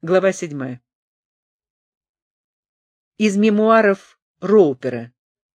Глава 7. Из мемуаров Роупера.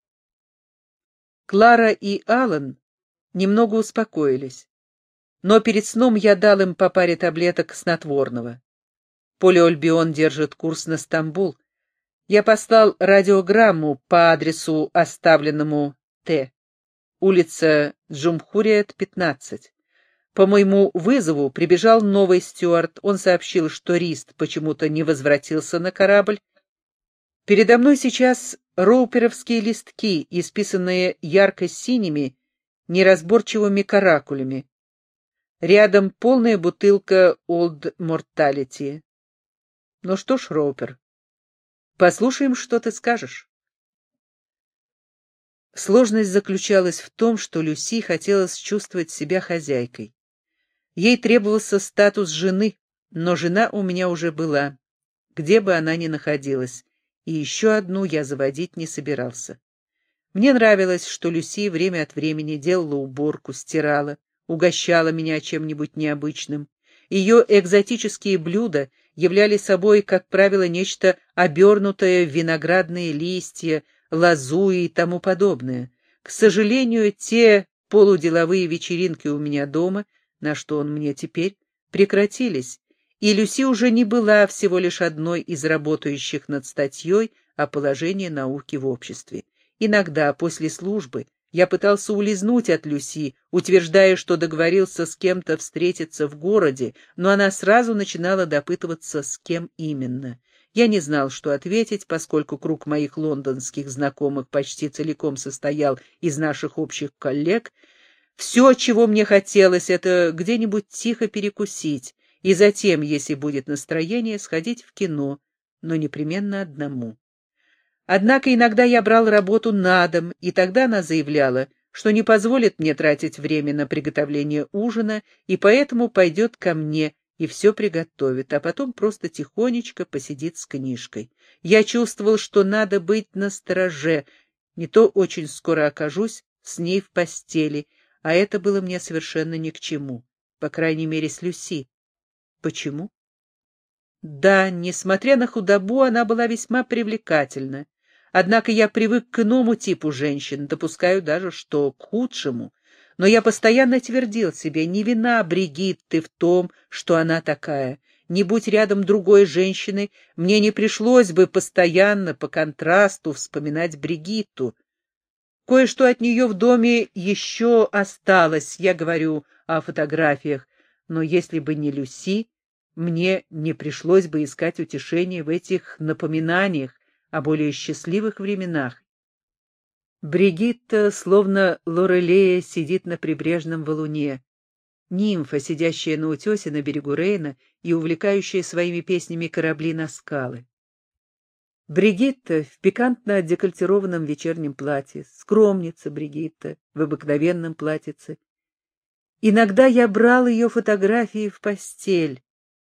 Клара и Алан немного успокоились, но перед сном я дал им по паре таблеток снотворного. Полиольбион держит курс на Стамбул. Я послал радиограмму по адресу, оставленному Т. Улица Джумхуриет, 15. По моему вызову прибежал новый стюард. Он сообщил, что Рист почему-то не возвратился на корабль. Передо мной сейчас роуперовские листки, исписанные ярко-синими, неразборчивыми каракулями. Рядом полная бутылка Old Mortality. Ну что ж, Роупер, послушаем, что ты скажешь. Сложность заключалась в том, что Люси хотелось чувствовать себя хозяйкой. Ей требовался статус жены, но жена у меня уже была, где бы она ни находилась, и еще одну я заводить не собирался. Мне нравилось, что Люси время от времени делала уборку, стирала, угощала меня чем-нибудь необычным. Ее экзотические блюда являли собой, как правило, нечто обернутое в виноградные листья, лозу и тому подобное. К сожалению, те полуделовые вечеринки у меня дома, на что он мне теперь, прекратились, и Люси уже не была всего лишь одной из работающих над статьей о положении науки в обществе. Иногда, после службы, я пытался улизнуть от Люси, утверждая, что договорился с кем-то встретиться в городе, но она сразу начинала допытываться, с кем именно. Я не знал, что ответить, поскольку круг моих лондонских знакомых почти целиком состоял из наших общих коллег. Все, чего мне хотелось, это где-нибудь тихо перекусить, и затем, если будет настроение, сходить в кино, но непременно одному. Однако иногда я брал работу на дом, и тогда она заявляла, что не позволит мне тратить время на приготовление ужина, и поэтому пойдет ко мне и все приготовит, а потом просто тихонечко посидит с книжкой. Я чувствовал, что надо быть настороже, не то очень скоро окажусь с ней в постели, а это было мне совершенно ни к чему, по крайней мере с Люси. Почему? Да, несмотря на худобу, она была весьма привлекательна. Однако я привык к иному типу женщин, допускаю даже, что к худшему. Но я постоянно твердил себе, не вина Бригитты в том, что она такая. Не будь рядом другой женщины, мне не пришлось бы постоянно по контрасту вспоминать Бригитту. Кое-что от нее в доме еще осталось, я говорю о фотографиях, но если бы не Люси, мне не пришлось бы искать утешения в этих напоминаниях о более счастливых временах. Бригитта, словно Лорелея, сидит на прибрежном валуне, нимфа, сидящая на утесе на берегу Рейна и увлекающая своими песнями корабли на скалы. Бригитта в пикантно декольтированном вечернем платье, скромница Бригитта в обыкновенном платьице. Иногда я брал ее фотографии в постель.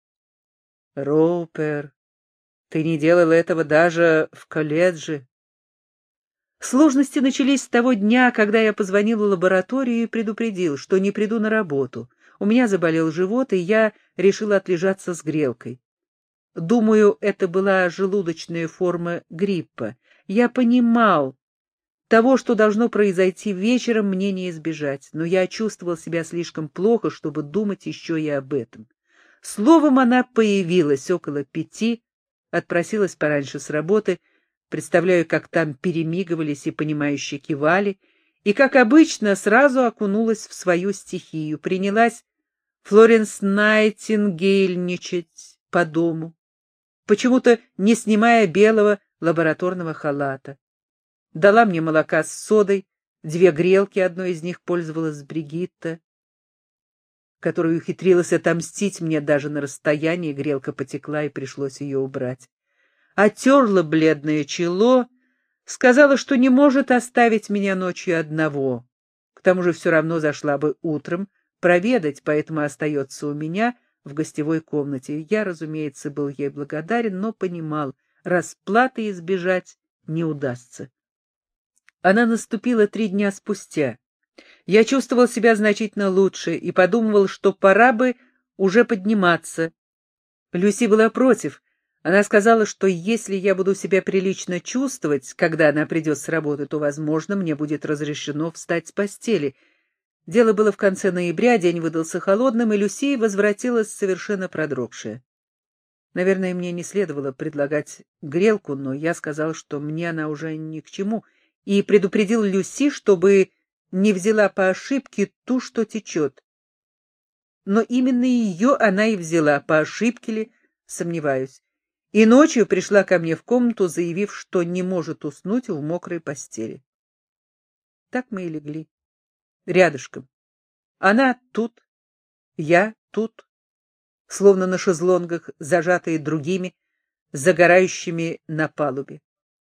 Роупер, ты не делал этого даже в колледже. Сложности начались с того дня, когда я позвонил в лабораторию и предупредил, что не приду на работу. У меня заболел живот, и я решил отлежаться с грелкой. Думаю, это была желудочная форма гриппа. Я понимал, того, что должно произойти вечером, мне не избежать, но я чувствовал себя слишком плохо, чтобы думать еще и об этом. Словом, она появилась около 5, отпросилась пораньше с работы, представляю, как там перемигивались и понимающе кивали, и, как обычно, сразу окунулась в свою стихию, принялась Флоренс Найтингейльничать по дому, почему-то не снимая белого лабораторного халата. Дала мне молока с содой, 2 грелки, одной из них пользовалась Бригитта, которая ухитрилась отомстить мне даже на расстоянии, грелка потекла, и пришлось ее убрать. Отерла бледное чело, сказала, что не может оставить меня ночью одного. К тому же все равно зашла бы утром проведать, поэтому остается у меня в гостевой комнате. Я, разумеется, был ей благодарен, но понимал, расплаты избежать не удастся. Она наступила 3 дня спустя. Я чувствовал себя значительно лучше и подумывал, что пора бы уже подниматься. Люси была против. Она сказала, что если я буду себя прилично чувствовать, когда она придет с работы, то, возможно, мне будет разрешено встать с постели. Дело было в конце ноября, день выдался холодным, и Люси возвратилась совершенно продрогшая. Наверное, мне не следовало предлагать грелку, но я сказал, что мне она уже ни к чему, и предупредил Люси, чтобы не взяла по ошибке ту, что течет. Но именно ее она и взяла, по ошибке ли, сомневаюсь. И ночью пришла ко мне в комнату, заявив, что не может уснуть в мокрой постели. Так мы и легли. Рядышком. Она тут, я тут, словно на шезлонгах, зажатые другими, загорающими на палубе.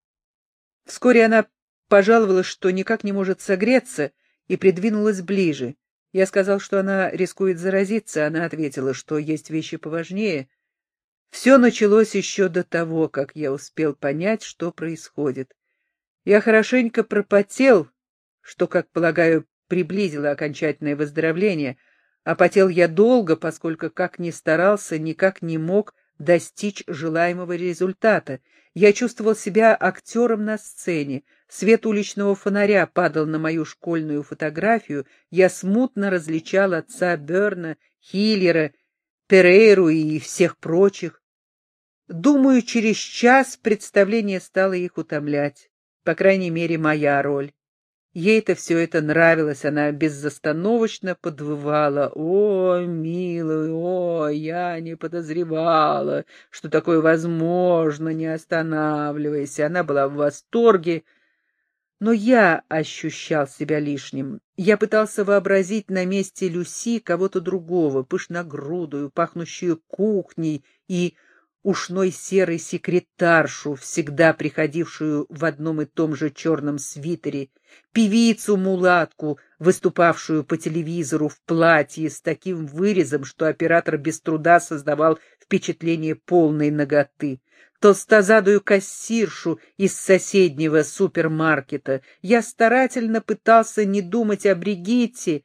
Вскоре она пожаловалась, что никак не может согреться, и придвинулась ближе. Я сказал, что она рискует заразиться, она ответила, что есть вещи поважнее. Все началось еще до того, как я успел понять, что происходит. Я хорошенько пропотел, что, как полагаю, приблизило окончательное выздоровление, а потел я долго, поскольку, как ни старался, никак не мог достичь желаемого результата. Я чувствовал себя актером на сцене. Свет уличного фонаря падал на мою школьную фотографию. Я смутно различал отца Берна, Хиллера, Перейру и всех прочих. Думаю, через час представление стало их утомлять. По крайней мере, моя роль. Ей-то все это нравилось, она безостановочно подвывала. «О, милый, о, я не подозревала, что такое возможно, не останавливайся». Она была в восторге, но я ощущал себя лишним. Я пытался вообразить на месте Люси кого-то другого, пышногрудую, пахнущую кухней и ушной серой секретаршу, всегда приходившую в одном и том же черном свитере, певицу-мулатку, выступавшую по телевизору в платье с таким вырезом, что оператор без труда создавал впечатление полной наготы, толстозадую кассиршу из соседнего супермаркета. Я старательно пытался не думать о Бригитте,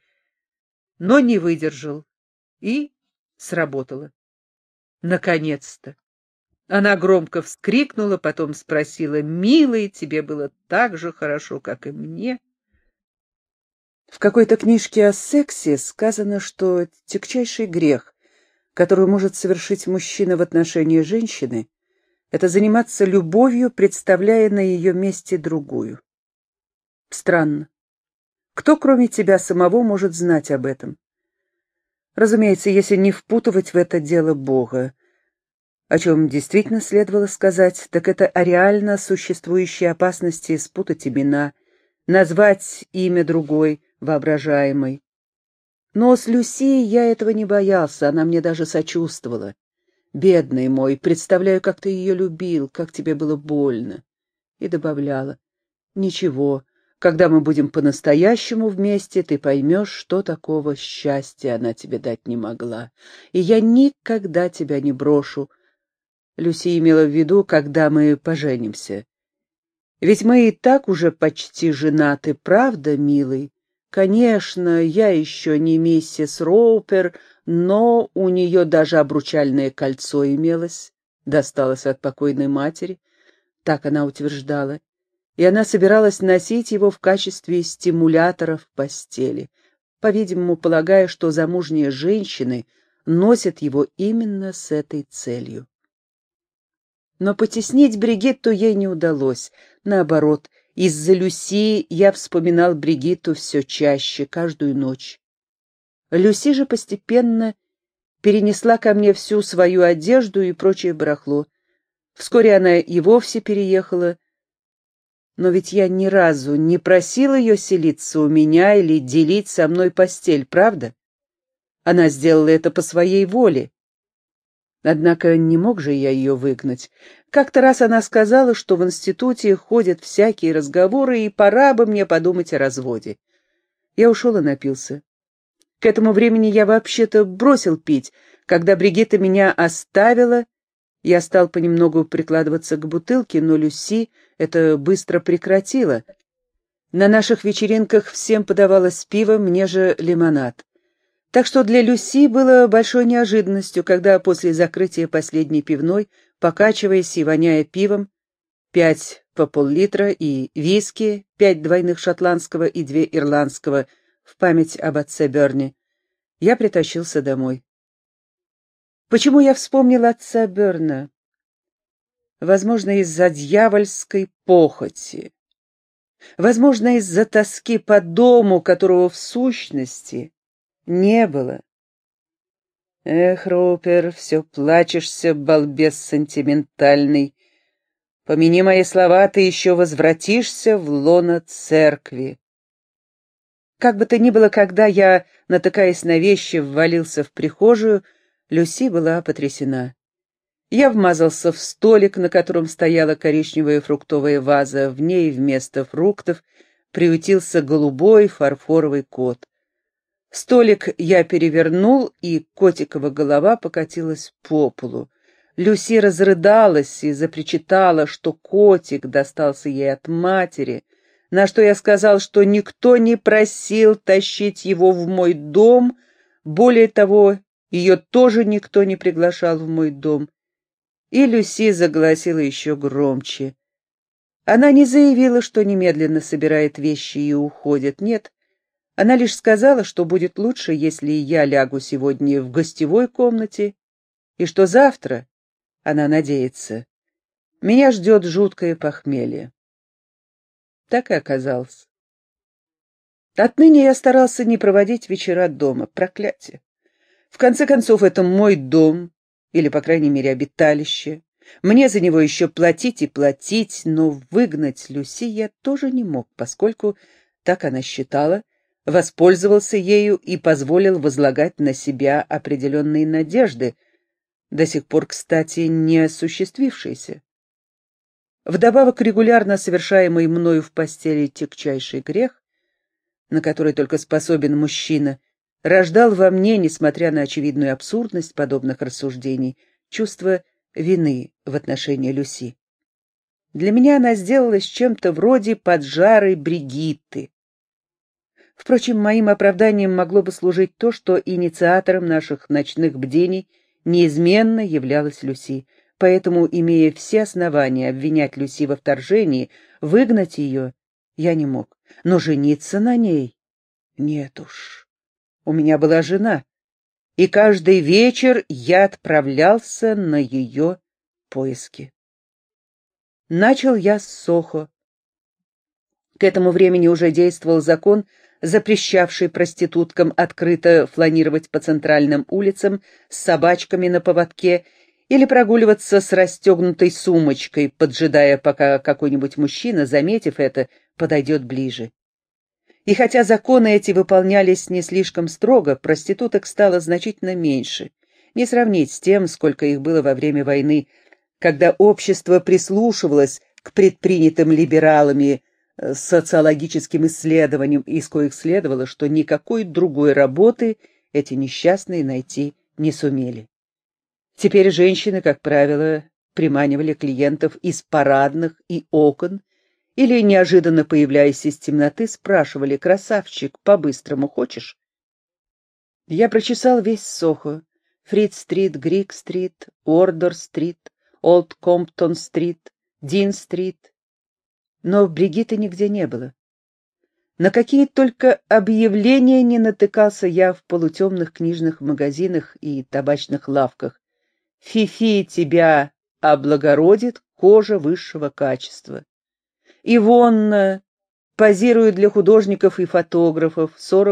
но не выдержал, и сработало. Наконец-то! Она громко вскрикнула, потом спросила: «Милый, тебе было так же хорошо, как и мне?» В какой-то книжке о сексе сказано, что тягчайший грех, который может совершить мужчина в отношении женщины, это заниматься любовью, представляя на ее месте другую. Странно. Кто, кроме тебя самого, может знать об этом? Разумеется, если не впутывать в это дело Бога. О чем действительно следовало сказать, так это о реально существующей опасности спутать имена, назвать имя другой, воображаемой. Но с Люси я этого не боялся, она мне даже сочувствовала. «Бедный мой, представляю, как ты ее любил, как тебе было больно». И добавляла: «Ничего, когда мы будем по-настоящему вместе, ты поймешь, что такого счастья она тебе дать не могла. И я никогда тебя не брошу». Люси имела в виду, когда мы поженимся. Ведь мы и так уже почти женаты, правда, милый? Конечно, я еще не миссис Роупер, но у нее даже обручальное кольцо имелось, досталось от покойной матери, так она утверждала, и она собиралась носить его в качестве стимулятора в постели, по-видимому, полагая, что замужние женщины носят его именно с этой целью. Но потеснить Бригитту ей не удалось. Наоборот, из-за Люси я вспоминал Бригитту все чаще, каждую ночь. Люси же постепенно перенесла ко мне всю свою одежду и прочее барахло. Вскоре она и вовсе переехала. Но ведь я ни разу не просил ее селиться у меня или делить со мной постель, правда? Она сделала это по своей воле. Однако не мог же я ее выгнать. Как-то раз она сказала, что в институте ходят всякие разговоры, и пора бы мне подумать о разводе. Я ушел и напился. К этому времени я вообще-то бросил пить. Когда Бригитта меня оставила, я стал понемногу прикладываться к бутылке, но Люси это быстро прекратила. На наших вечеринках всем подавалось пиво, мне же лимонад. Так что для Люси было большой неожиданностью, когда после закрытия последней пивной, покачиваясь и воняя пивом, 5 по пол-литра и виски, 5 двойных шотландского и 2 ирландского в память об отце Берни, я притащился домой. Почему я вспомнил отца Берна? Возможно, из-за дьявольской похоти. Возможно, из-за тоски по дому, которого в сущности не было. Эх, Рупер, все плачешься, балбес сентиментальный. Помяни мои слова, ты еще возвратишься в лоно церкви. Как бы то ни было, когда я, натыкаясь на вещи, ввалился в прихожую, Люси была потрясена. Я вмазался в столик, на котором стояла коричневая фруктовая ваза. В ней вместо фруктов приютился голубой фарфоровый кот. Столик я перевернул, и котикова голова покатилась по полу. Люси разрыдалась и запричитала, что котик достался ей от матери, на что я сказал, что никто не просил тащить его в мой дом, более того, ее тоже никто не приглашал в мой дом. И Люси заголосила еще громче. Она не заявила, что немедленно собирает вещи и уходит, нет. Она лишь сказала, что будет лучше, если я лягу сегодня в гостевой комнате, и что завтра, она надеется, меня ждет жуткое похмелье. Так и оказалось. Отныне я старался не проводить вечера дома. Проклятие. В конце концов, это мой дом, или, по крайней мере, обиталище. Мне за него еще платить и платить, но выгнать Люси я тоже не мог, поскольку, так она считала, воспользовался ею и позволил возлагать на себя определенные надежды, до сих пор, кстати, не осуществившиеся. Вдобавок, регулярно совершаемый мною в постели тягчайший грех, на который только способен мужчина, рождал во мне, несмотря на очевидную абсурдность подобных рассуждений, чувство вины в отношении Люси. Для меня она сделалась чем-то вроде поджарой Бригитты. Впрочем, моим оправданием могло бы служить то, что инициатором наших ночных бдений неизменно являлась Люси, поэтому, имея все основания обвинять Люси во вторжении, выгнать ее я не мог, но жениться на ней нет уж. У меня была жена, и каждый вечер я отправлялся на ее поиски. Начал я с Сохо. К этому времени уже действовал закон, запрещавший проституткам открыто фланировать по центральным улицам с собачками на поводке или прогуливаться с расстегнутой сумочкой, поджидая, пока какой-нибудь мужчина, заметив это, подойдет ближе. И хотя законы эти выполнялись не слишком строго, проституток стало значительно меньше, не сравнить с тем, сколько их было во время войны, когда общество прислушивалось к предпринятым либералами социологическим исследованиям, из коих следовало, что никакой другой работы эти несчастные найти не сумели. Теперь женщины, как правило, приманивали клиентов из парадных и окон, или, неожиданно появляясь из темноты, спрашивали: «Красавчик, по-быстрому хочешь?» Я прочесал весь Сохо: Фрид-стрит, Грик-стрит, Уордор-стрит, Олд-Комптон-стрит, Дин-стрит. Но Бригитты нигде не было. На какие только объявления не натыкался я в полутемных книжных магазинах и табачных лавках. Фифи тебя облагородит, кожа высшего качества. Ивонна позирует для художников и фотографов,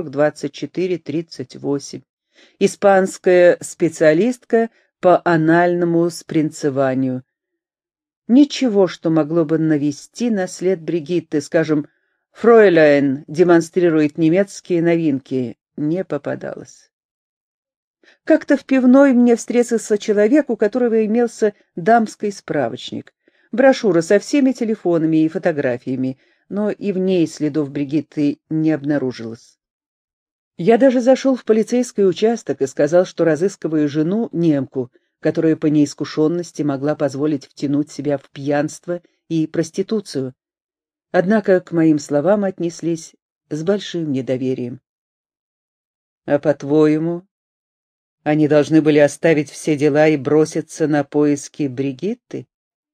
40-24-38. Испанская специалистка по анальному спринцеванию. Ничего, что могло бы навести на след Бригитты, скажем, «Фройляйн демонстрирует немецкие новинки», не попадалось. Как-то в пивной мне встретился человек, у которого имелся дамский справочник. Брошюра со всеми телефонами и фотографиями, но и в ней следов Бригитты не обнаружилось. Я даже зашел в полицейский участок и сказал, что разыскиваю жену, немку, которая по неискушенности могла позволить втянуть себя в пьянство и проституцию. Однако к моим словам отнеслись с большим недоверием. А по-твоему, они должны были оставить все дела и броситься на поиски Бригитты?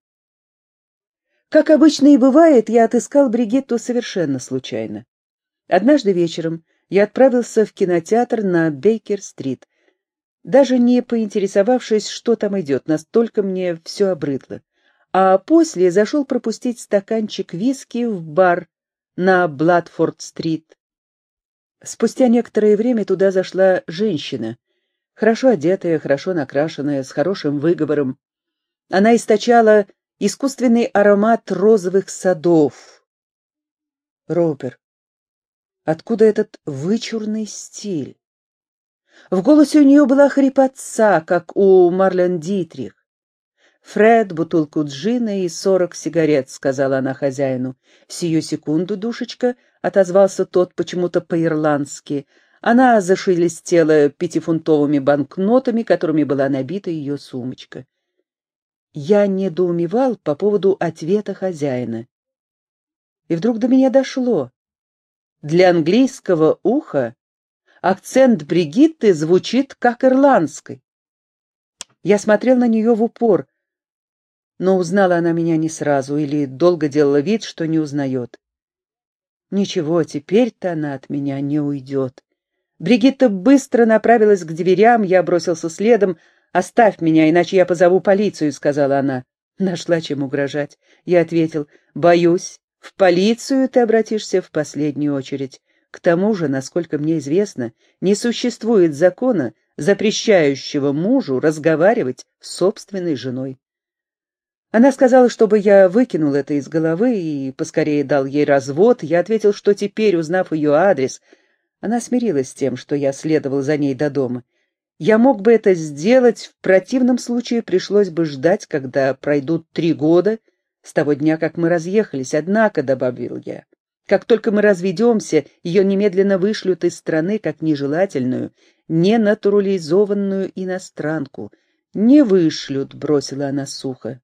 Как обычно и бывает, я отыскал Бригитту совершенно случайно. Однажды вечером я отправился в кинотеатр на Бейкер-стрит, даже не поинтересовавшись, что там идет, настолько мне все обрыдло. А после зашел пропустить стаканчик виски в бар на Бладфорд-стрит. Спустя некоторое время туда зашла женщина, хорошо одетая, хорошо накрашенная, с хорошим выговором. Она источала искусственный аромат розовых садов. Робер, откуда этот вычурный стиль? В голосе у нее была хрипотца, как у Марлен Дитрих. «Фред, бутылку джина и 40 сигарет», — сказала она хозяину. «Сию секунду, душечка», — отозвался тот почему-то по-ирландски. Она зашелестела 5-фунтовыми банкнотами, которыми была набита ее сумочка. Я недоумевал по поводу ответа хозяина. И вдруг до меня дошло. Для английского уха акцент Бригитты звучит как ирландский. Я смотрел на нее в упор, но узнала она меня не сразу или долго делала вид, что не узнает. Ничего, теперь-то она от меня не уйдет. Бригитта быстро направилась к дверям, я бросился следом. «Оставь меня, иначе я позову полицию», — сказала она. Нашла чем угрожать. Я ответил: «Боюсь, в полицию ты обратишься в последнюю очередь. К тому же, насколько мне известно, не существует закона, запрещающего мужу разговаривать с собственной женой». Она сказала, чтобы я выкинул это из головы и поскорее дал ей развод. Я ответил, что теперь, узнав ее адрес, она смирилась с тем, что я следовал за ней до дома. Я мог бы это сделать, в противном случае пришлось бы ждать, когда пройдут 3 года с того дня, как мы разъехались. Однако, — добавил я, — как только мы разведемся, ее немедленно вышлют из страны как нежелательную, ненатурализованную иностранку. «Не вышлют», — бросила она сухо.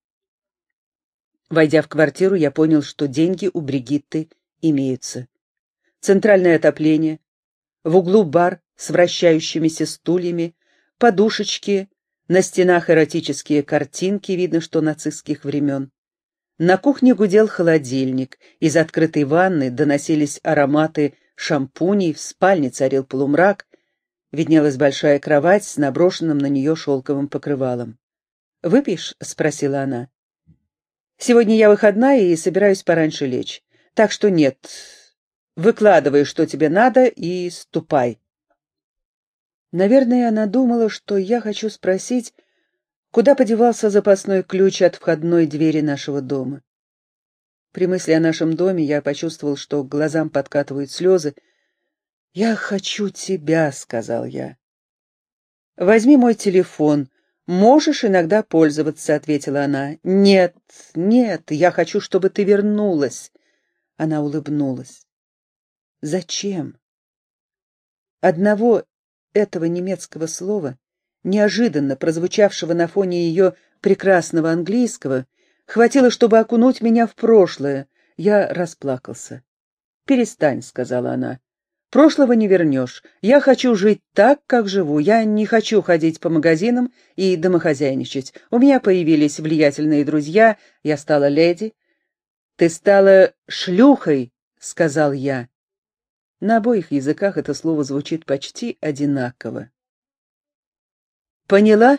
Войдя в квартиру, я понял, что деньги у Бригитты имеются. Центральное отопление, в углу бар с вращающимися стульями, подушечки, на стенах эротические картинки, видно, что нацистских времен. На кухне гудел холодильник, из открытой ванны доносились ароматы шампуней, в спальне царил полумрак, виднелась большая кровать с наброшенным на нее шелковым покрывалом. «Выпьешь?» — спросила она. «Сегодня я выходная и собираюсь пораньше лечь, так что нет, выкладывай, что тебе надо, и ступай». Наверное, она думала, что я хочу спросить, куда подевался запасной ключ от входной двери нашего дома. При мысли о нашем доме я почувствовал, что к глазам подкатывают слезы. «Я хочу тебя», — сказал я. «Возьми мой телефон. Можешь иногда пользоваться», — ответила она. «Нет, нет, я хочу, чтобы ты вернулась». Она улыбнулась. «Зачем?» Одного этого немецкого слова, неожиданно прозвучавшего на фоне ее прекрасного английского, хватило, чтобы окунуть меня в прошлое. Я расплакался. «Перестань», — сказала она. «Прошлого не вернешь. Я хочу жить так, как живу. Я не хочу ходить по магазинам и домохозяйничать. У меня появились влиятельные друзья. Я стала леди». «Ты стала шлюхой», — сказал я. На обоих языках это слово звучит почти одинаково. «Поняла?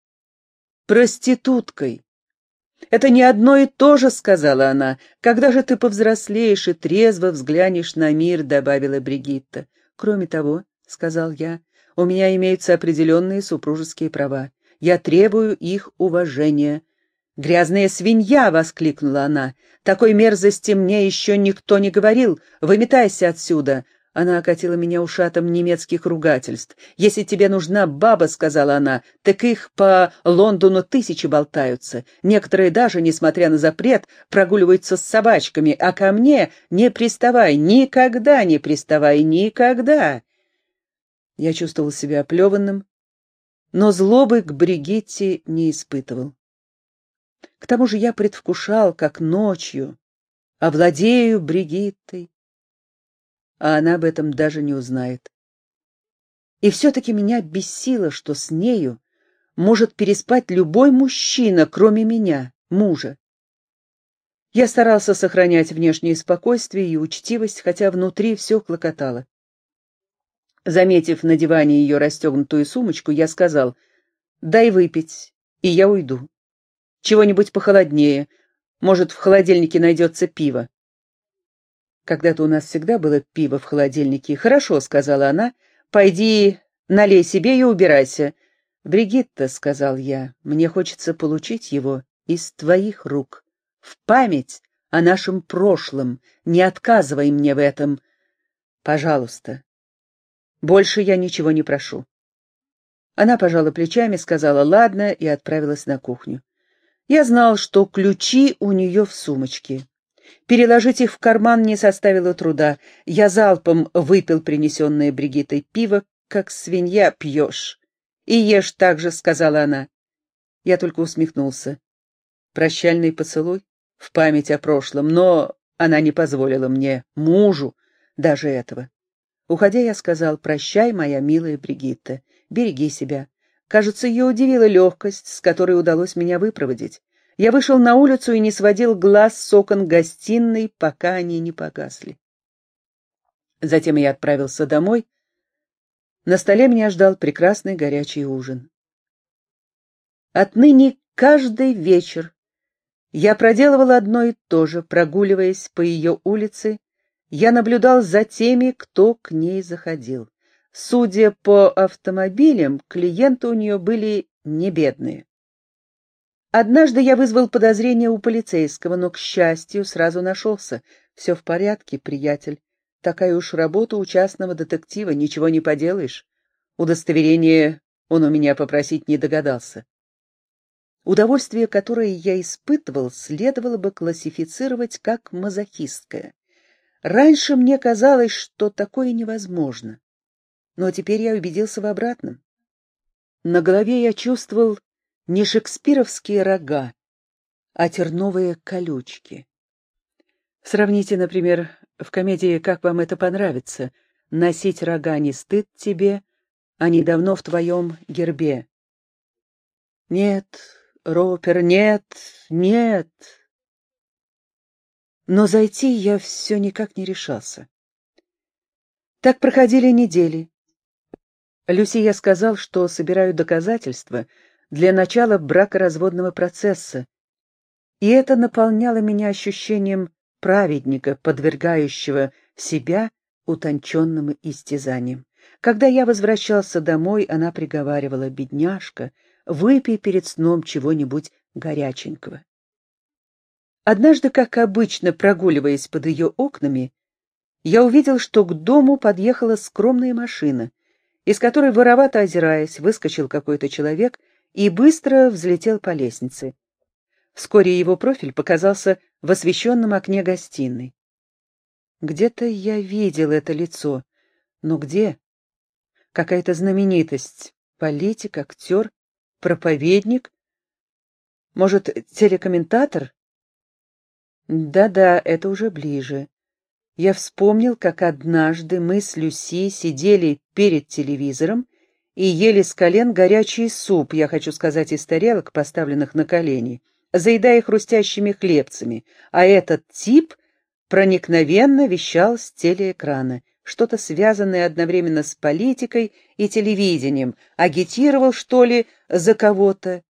Проституткой». «Это не одно и то же», — сказала она. «Когда же ты повзрослеешь и трезво взглянешь на мир», — добавила Бригитта. «Кроме того», — сказал я, — «у меня имеются определенные супружеские права. Я требую их уважения». «Грязная свинья!» — воскликнула она. «Такой мерзости мне еще никто не говорил. Выметайся отсюда!» Она окатила меня ушатом немецких ругательств. «Если тебе нужна баба, — сказала она, — так их по Лондону тысячи болтаются. Некоторые даже, несмотря на запрет, прогуливаются с собачками, а ко мне не приставай, никогда не приставай, никогда!» Я чувствовал себя оплеванным, но злобы к Бригитте не испытывал. К тому же я предвкушал, как ночью овладею Бригиттой, а она об этом даже не узнает. И все-таки меня бесило, что с нею может переспать любой мужчина, кроме меня, мужа. Я старался сохранять внешнее спокойствие и учтивость, хотя внутри все клокотало. Заметив на диване ее расстегнутую сумочку, я сказал: «Дай выпить, и я уйду. Чего-нибудь похолоднее. Может, в холодильнике найдется пиво». «Когда-то у нас всегда было пиво в холодильнике». «Хорошо», — сказала она, — «пойди налей себе и убирайся». «Бригитта», — сказал я, — «мне хочется получить его из твоих рук. В память о нашем прошлом. Не отказывай мне в этом. Пожалуйста. Больше я ничего не прошу». Она пожала плечами, сказала «ладно» и отправилась на кухню. Я знал, что ключи у нее в сумочке. Переложить их в карман не составило труда. Я залпом выпил принесенное Бригиттой пиво, как свинья пьешь. «И ешь так же», — сказала она. Я только усмехнулся. Прощальный поцелуй в память о прошлом, но она не позволила мне, мужу, даже этого. Уходя, я сказал: «Прощай, моя милая Бригитта, береги себя». Кажется, ее удивила легкость, с которой удалось меня выпроводить. Я вышел на улицу и не сводил глаз с окон гостиной, пока они не погасли. Затем я отправился домой. На столе меня ждал прекрасный горячий ужин. Отныне каждый вечер я проделывал одно и то же, прогуливаясь по ее улице. Я наблюдал за теми, кто к ней заходил. Судя по автомобилям, клиенты у нее были не бедные. Однажды я вызвал подозрение у полицейского, но, к счастью, сразу нашелся. «Все в порядке, приятель. Такая уж работа у частного детектива, ничего не поделаешь. Удостоверение он у меня попросить не догадался». Удовольствие, которое я испытывал, следовало бы классифицировать как мазохистское. Раньше мне казалось, что такое невозможно, но теперь я убедился в обратном. На голове я чувствовал не шекспировские рога, а терновые колючки. Сравните, например, в комедии «Как вам это понравится»: «Носить рога не стыд тебе, они давно в твоем гербе». Нет, Ропер, нет, нет. Но зайти я все никак не решался. Так проходили недели. Люси я сказал, что собираю доказательства для начала бракоразводного процесса, и это наполняло меня ощущением праведника, подвергающего себя утонченным истязаниям. Когда я возвращался домой, она приговаривала: «Бедняжка, выпей перед сном чего-нибудь горяченького». Однажды, как обычно, прогуливаясь под ее окнами, я увидел, что к дому подъехала скромная машина, из которой, воровато озираясь, выскочил какой-то человек и быстро взлетел по лестнице. Вскоре его профиль показался в освещенном окне гостиной. Где-то я видел это лицо, но где? Какая-то знаменитость, политик, актер, проповедник, может, телекомментатор? Да-да, это уже ближе. Я вспомнил, как однажды мы с Люси сидели перед телевизором и ели с колен горячий суп, я хочу сказать, из тарелок, поставленных на колени, заедая хрустящими хлебцами, а этот тип проникновенно вещал с телеэкрана, что-то связанное одновременно с политикой и телевидением, агитировал, что ли, за кого-то.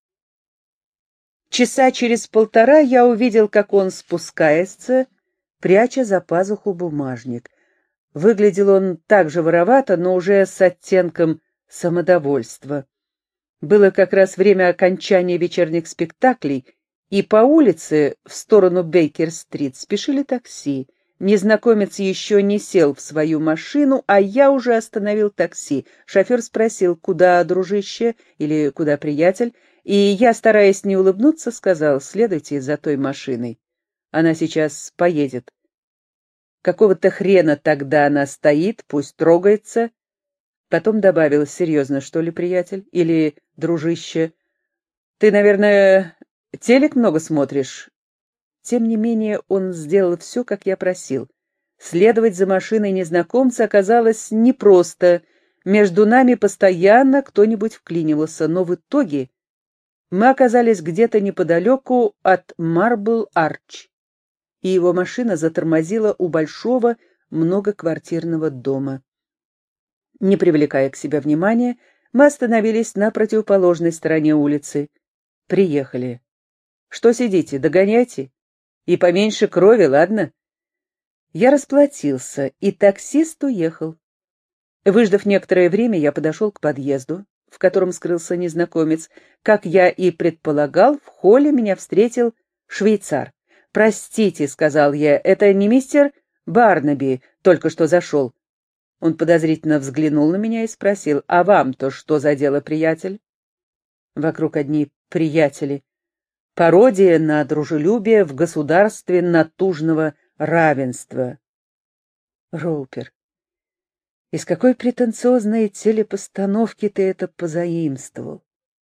Часа через полтора я увидел, как он спускается, пряча за пазуху бумажник. Выглядел он так же воровато, но уже с оттенком самодовольства. Было как раз время окончания вечерних спектаклей, и по улице в сторону Бейкер-стрит спешили такси. Незнакомец еще не сел в свою машину, а я уже остановил такси. Шофер спросил: «Куда, дружище?» или «Куда, приятель?» И я, стараясь не улыбнуться, сказал: «Следуйте за той машиной. Она сейчас поедет». Какого-то хрена тогда она стоит, пусть трогается. Потом добавил: «Серьезно, что ли, приятель? Или дружище? Ты, наверное, телек много смотришь?» Тем не менее, он сделал все, как я просил. Следовать за машиной незнакомца оказалось непросто. Между нами постоянно кто-нибудь вклинивался, но в итоге мы оказались где-то неподалеку от Марбл-Арч, и его машина затормозила у большого многоквартирного дома. Не привлекая к себе внимания, мы остановились на противоположной стороне улицы. Приехали. Что сидите, догоняйте. И поменьше крови, ладно? Я расплатился, и таксист уехал. Выждав некоторое время, я подошел к подъезду, в котором скрылся незнакомец. Как я и предполагал, в холле меня встретил швейцар. «Простите», — сказал я, — «это не мистер Барнаби только что зашел». Он подозрительно взглянул на меня и спросил: «А вам-то что за дело, приятель?» Вокруг одни приятели. Пародия на дружелюбие в государстве натужного равенства. Роупер, из какой претенциозной телепостановки ты это позаимствовал?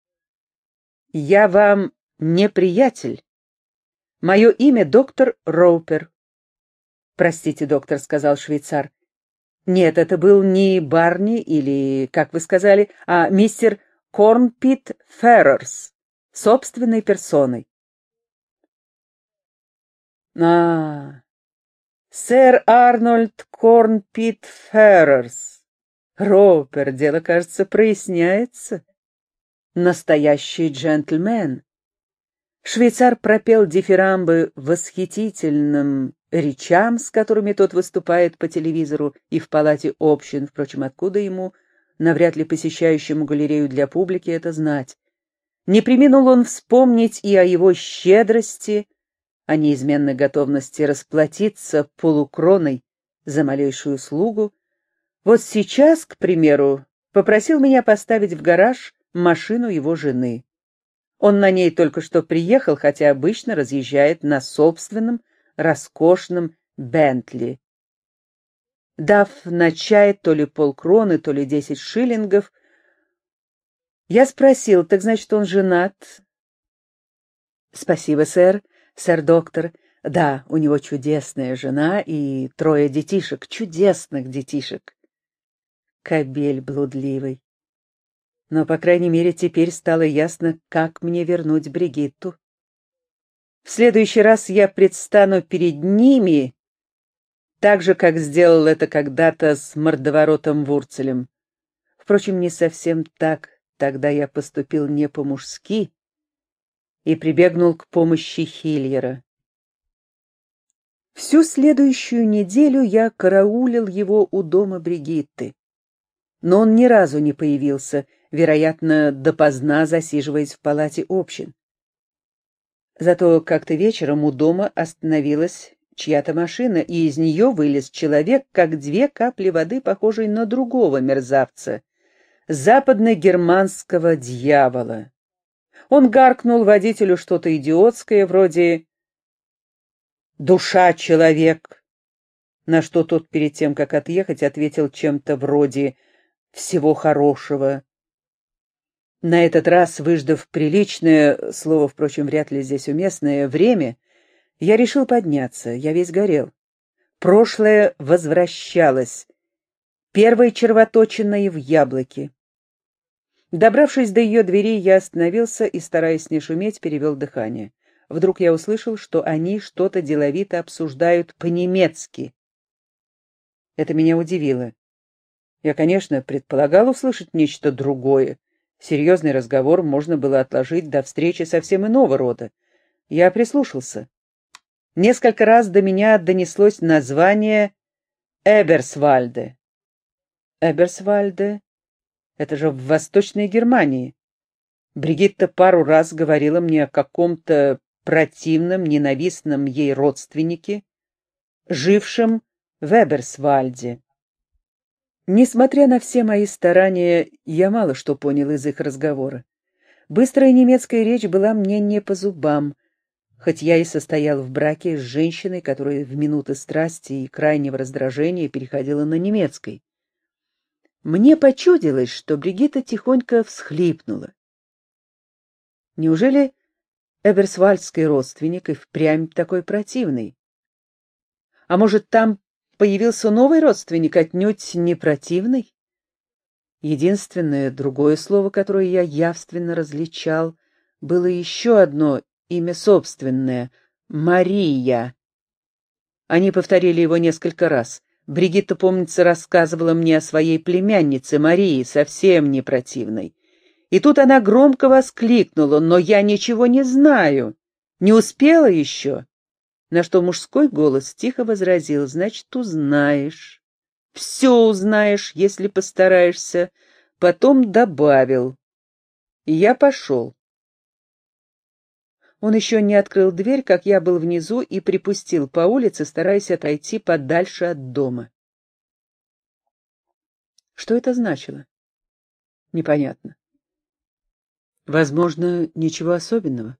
Я вам не приятель. Мое имя доктор Роупер. Простите, доктор, сказал швейцар. Нет, это был не Барни или, как вы сказали, а мистер Корнпит Феррерс, собственной персоной. Сэр Арнольд Корнпит Феррерс. Роупер, дело, кажется, проясняется. Настоящий джентльмен. Швейцар пропел дифирамбы восхитительным речам, с которыми тот выступает по телевизору и в палате общин, впрочем, откуда ему, навряд ли посещающему галерею для публики, это знать. Не преминул он вспомнить и о его щедрости, о неизменной готовности расплатиться полукроной за малейшую услугу. Вот сейчас, к примеру, попросил меня поставить в гараж машину его жены. Он на ней только что приехал, хотя обычно разъезжает на собственном роскошном Бентли. Дав на чай то ли полкроны, то ли 10 шиллингов, я спросил: «Так значит, он женат?» «Спасибо, сэр доктор. Да, у него чудесная жена и 3 детишек, чудесных детишек». Кобель блудливый. Но, по крайней мере, теперь стало ясно, как мне вернуть Бригитту. В следующий раз я предстану перед ними так же, как сделал это когда-то с мордоворотом Вурцелем. Впрочем, не совсем так. Тогда я поступил не по-мужски и прибегнул к помощи Хильера. Всю следующую неделю я караулил его у дома Бригитты, но он ни разу не появился, вероятно, допоздна засиживаясь в палате общин. Зато как-то вечером у дома остановилась чья-то машина, и из нее вылез человек, как 2 капли воды, похожий на другого мерзавца, западно-германского дьявола. Он гаркнул водителю что-то идиотское, вроде «душа человек», на что тот перед тем, как отъехать, ответил чем-то вроде «всего хорошего». На этот раз, выждав приличное, слово, впрочем, вряд ли здесь уместное, время, я решил подняться, я весь горел. Прошлое возвращалось, первой червоточиной в яблоке. Добравшись до ее двери, я остановился и, стараясь не шуметь, перевел дыхание. Вдруг я услышал, что они что-то деловито обсуждают по-немецки. Это меня удивило. Я, конечно, предполагал услышать нечто другое. Серьезный разговор можно было отложить до встречи совсем иного рода. Я прислушался. Несколько раз до меня донеслось название Эберсвальде. Эберсвальде? Это же в Восточной Германии. Бригитта пару раз говорила мне о каком-то противном, ненавистном ей родственнике, жившем в Эберсвальде. Несмотря на все мои старания, я мало что понял из их разговора. Быстрая немецкая речь была мне не по зубам, хоть я и состоял в браке с женщиной, которая в минуты страсти и крайнего раздражения переходила на немецкий. Мне почудилось, что Бригитта тихонько всхлипнула. Неужели эберсвальдский родственник и впрямь такой противный? А может, там появился новый родственник, отнюдь не противный? Единственное другое слово, которое я явственно различал, было еще одно имя собственное — Мария. Они повторили его несколько раз. Бригитта, помнится, рассказывала мне о своей племяннице Марии, совсем не противной. И тут она громко воскликнула: «Но я ничего не знаю, не успела еще». На что мужской голос тихо возразил: «Значит, узнаешь. Все узнаешь, если постараешься». Потом добавил: «И я пошел». Он еще не открыл дверь, как я был внизу и припустил по улице, стараясь отойти подальше от дома. Что это значило? Непонятно. Возможно, ничего особенного.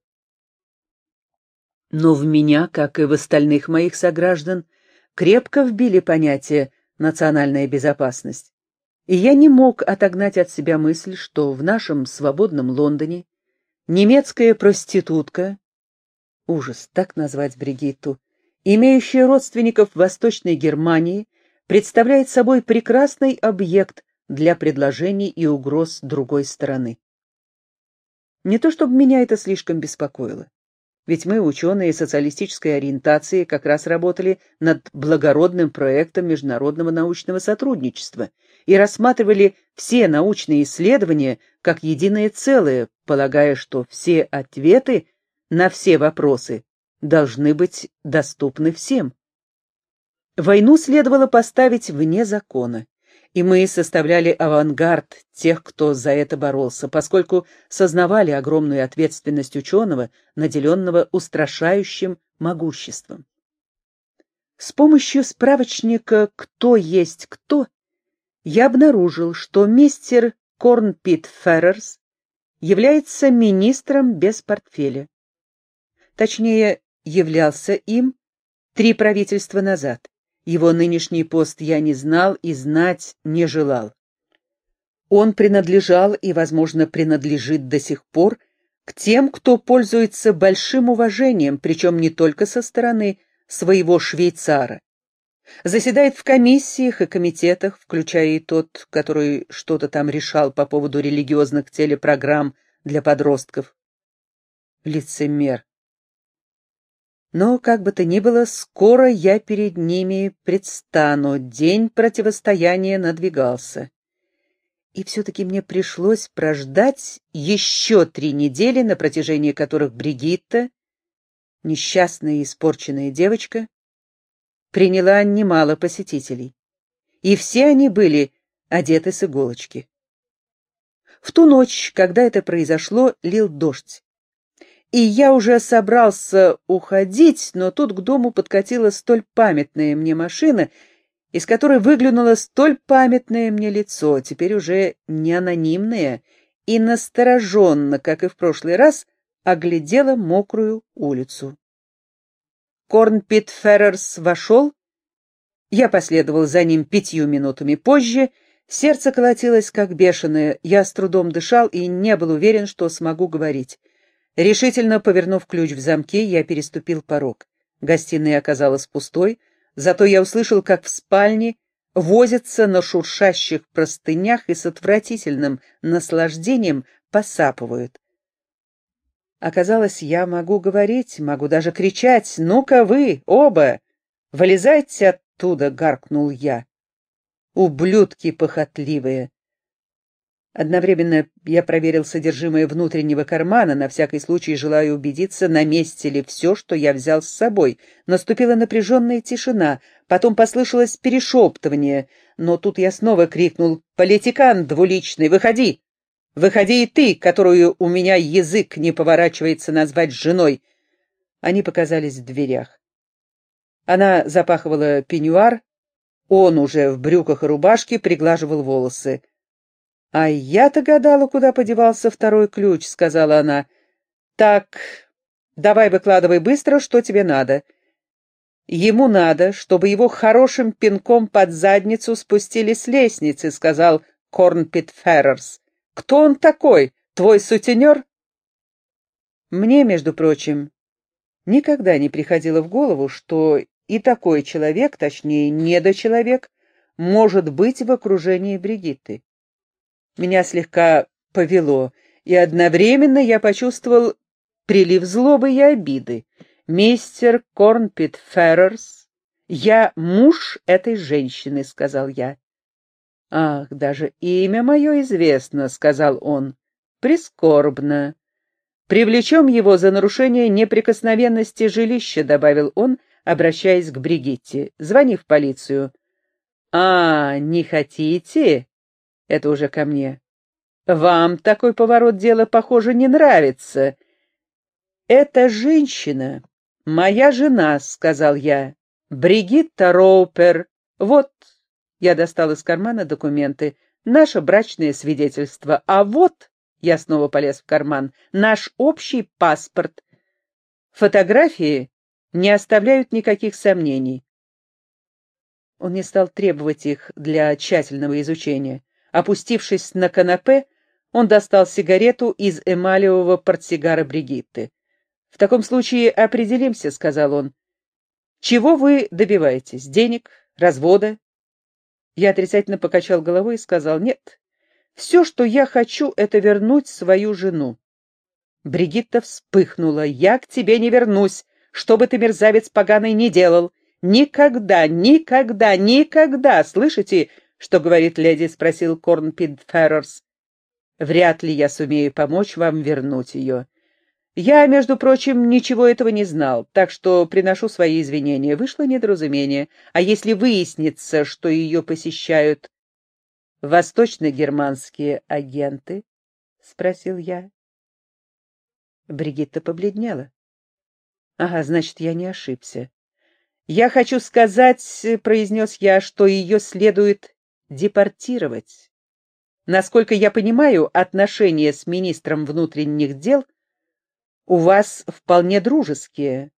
Но в меня, как и в остальных моих сограждан, крепко вбили понятие «национальная безопасность». И я не мог отогнать от себя мысль, что в нашем свободном Лондоне немецкая проститутка, ужас так назвать Бригитту, имеющая родственников в Восточной Германии, представляет собой прекрасный объект для предложений и угроз другой стороны. Не то чтобы меня это слишком беспокоило. Ведь мы, ученые социалистической ориентации, как раз работали над благородным проектом международного научного сотрудничества и рассматривали все научные исследования как единое целое, полагая, что все ответы на все вопросы должны быть доступны всем. Войну следовало поставить вне закона, и мы составляли авангард тех, кто за это боролся, поскольку сознавали огромную ответственность ученого, наделенного устрашающим могуществом. С помощью справочника «Кто есть кто» я обнаружил, что мистер Корнпит Феррерс является министром без портфеля. Точнее, являлся им 3 правительства назад. Его нынешний пост я не знал и знать не желал. Он принадлежал и, возможно, принадлежит до сих пор к тем, кто пользуется большим уважением, причем не только со стороны своего швейцара. Заседает в комиссиях и комитетах, включая и тот, который что-то там решал по поводу религиозных телепрограмм для подростков. Лицемер. Но, как бы то ни было, скоро я перед ними предстану, день противостояния надвигался. И все-таки мне пришлось прождать еще 3 недели, на протяжении которых Бригитта, несчастная и испорченная девочка, приняла немало посетителей. И все они были одеты с иголочки. В ту ночь, когда это произошло, лил дождь. И я уже собрался уходить, но тут к дому подкатила столь памятная мне машина, из которой выглянуло столь памятное мне лицо, теперь уже не анонимное, и настороженно, как и в прошлый раз, оглядела мокрую улицу. Корнпит Феррерс вошел, я последовал за ним 5 минутами позже, сердце колотилось как бешеное, я с трудом дышал и не был уверен, что смогу говорить. Решительно повернув ключ в замке, я переступил порог. Гостиная оказалась пустой, зато я услышал, как в спальне возятся на шуршащих простынях и с отвратительным наслаждением посапывают. Оказалось, я могу говорить, могу даже кричать: «Ну-ка вы, оба! Вылезайте оттуда!» — гаркнул я. Ублюдки похотливые! Одновременно я проверил содержимое внутреннего кармана, на всякий случай желая убедиться, на месте ли все, что я взял с собой. Наступила напряженная тишина, потом послышалось перешептывание, но тут я снова крикнул: «Политикан двуличный, выходи! Выходи и ты, которую у меня язык не поворачивается назвать женой!» Они показались в дверях. Она запахивала пеньюар, он уже в брюках и рубашке приглаживал волосы. «А я-то гадала, куда подевался второй ключ», — сказала она. «Так, давай выкладывай быстро, что тебе надо». «Ему надо, чтобы его хорошим пинком под задницу спустили с лестницы», — сказал Корнпит Феррерс. «Кто он такой? Твой сутенер?» Мне, между прочим, никогда не приходило в голову, что и такой человек, точнее, недочеловек, может быть в окружении Бригитты. Меня слегка повело, и одновременно я почувствовал прилив злобы и обиды. «Мистер Корнпит Феррерс, я муж этой женщины», — сказал я. «Ах, даже имя мое известно», — сказал он. «Прискорбно. Привлечем его за нарушение неприкосновенности жилища», — добавил он, обращаясь к Бригитте. «Звони в полицию». «А, не хотите?» — это уже ко мне. «Вам такой поворот дела, похоже, не нравится». «Эта женщина — моя жена», — сказал я. «Бригитта Роупер. Вот». Я достал из кармана документы. «Наше брачное свидетельство. А вот...» Я снова полез в карман. «Наш общий паспорт. Фотографии не оставляют никаких сомнений». Он не стал требовать их для тщательного изучения. Опустившись на канапе, он достал сигарету из эмалевого портсигара Бригитты. «В таком случае определимся», — сказал он. «Чего вы добиваетесь? Денег? Развода?» Я отрицательно покачал головой и сказал: «Нет, все, что я хочу, это вернуть свою жену». Бригитта вспыхнула. «Я к тебе не вернусь, что бы ты, мерзавец поганый, не делал. Никогда, никогда, никогда! Слышите, что говорит леди?» — спросил Корнпит Феррерс. «Вряд ли я сумею помочь вам вернуть ее. Я, между прочим, ничего этого не знал, так что приношу свои извинения. Вышло недоразумение. А если выяснится, что ее посещают восточно-германские агенты?» — спросил я. Бригитта побледнела. «Ага, значит, я не ошибся. Я хочу сказать, — произнес я, — что ее следует депортировать. Насколько я понимаю, отношения с министром внутренних дел у вас вполне дружеские».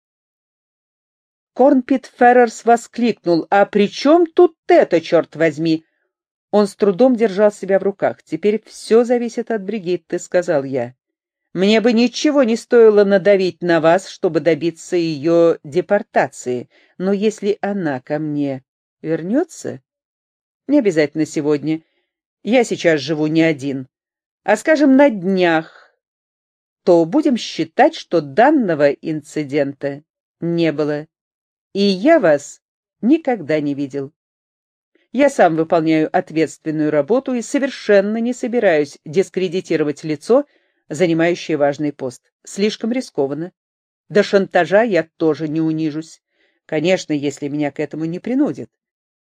Корнпит Феррерс воскликнул: «А при чем тут это, черт возьми?» Он с трудом держал себя в руках. «Теперь все зависит от Бригитты», — сказал я. «Мне бы ничего не стоило надавить на вас, чтобы добиться ее депортации. Но если она ко мне вернется, не обязательно сегодня, я сейчас живу не один, а, скажем, на днях, то будем считать, что данного инцидента не было, и я вас никогда не видел. Я сам выполняю ответственную работу и совершенно не собираюсь дискредитировать лицо, занимающее важный пост. Слишком рискованно. До шантажа я тоже не унижусь. Конечно, если меня к этому не принудят».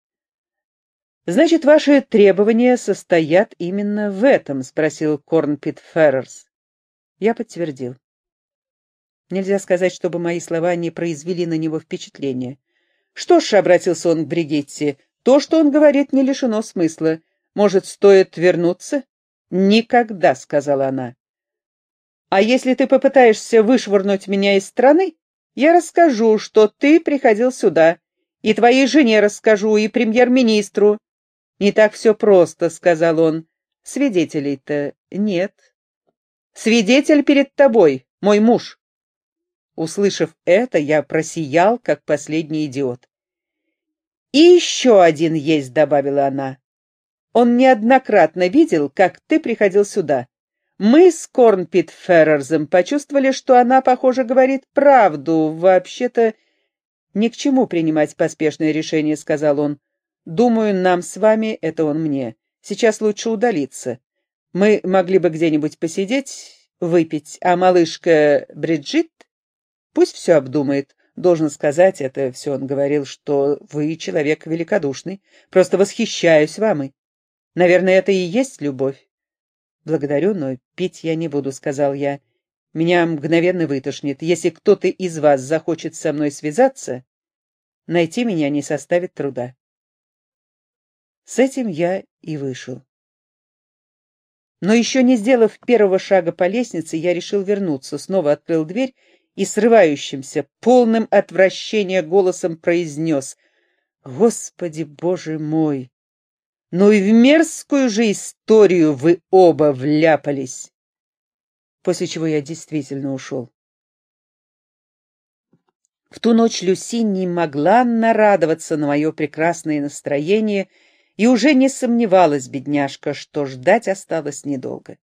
«Значит, ваши требования состоят именно в этом?» — спросил Корнпит Феррерс. Я подтвердил. Нельзя сказать, чтобы мои слова не произвели на него впечатления. «Что ж», — обратился он к Бригитте, — «то, что он говорит, не лишено смысла. Может, стоит вернуться?» «Никогда», — сказала она. «А если ты попытаешься вышвырнуть меня из страны, я расскажу, что ты приходил сюда, и твоей жене расскажу, и премьер-министру». «Не так все просто», — сказал он. «Свидетелей-то нет». «Свидетель перед тобой, мой муж». Услышав это, я просиял, как последний идиот. «И еще один есть», — добавила она. «Он неоднократно видел, как ты приходил сюда. Мы с Корнпит Феррерсом почувствовали, что она, похоже, говорит правду. Вообще-то ни к чему принимать поспешное решение», — сказал он. «Думаю, нам с вами, это он мне, сейчас лучше удалиться. Мы могли бы где-нибудь посидеть, выпить, а малышка Бриджит пусть все обдумает. Должен сказать, это все он говорил, что вы человек великодушный. Просто восхищаюсь вами. Наверное, это и есть любовь». «Благодарю, но пить я не буду», — сказал я. «Меня мгновенно вытошнит. Если кто-то из вас захочет со мной связаться, найти меня не составит труда». С этим я и вышел. Но еще не сделав первого шага по лестнице, я решил вернуться, снова открыл дверь и срывающимся, полным отвращения голосом произнес: «Господи, Боже мой! Ну и в мерзкую же историю вы оба вляпались!» После чего я действительно ушел. В ту ночь Люси не могла нарадоваться на мое прекрасное настроение и уже не сомневалась, бедняжка, что ждать осталось недолго.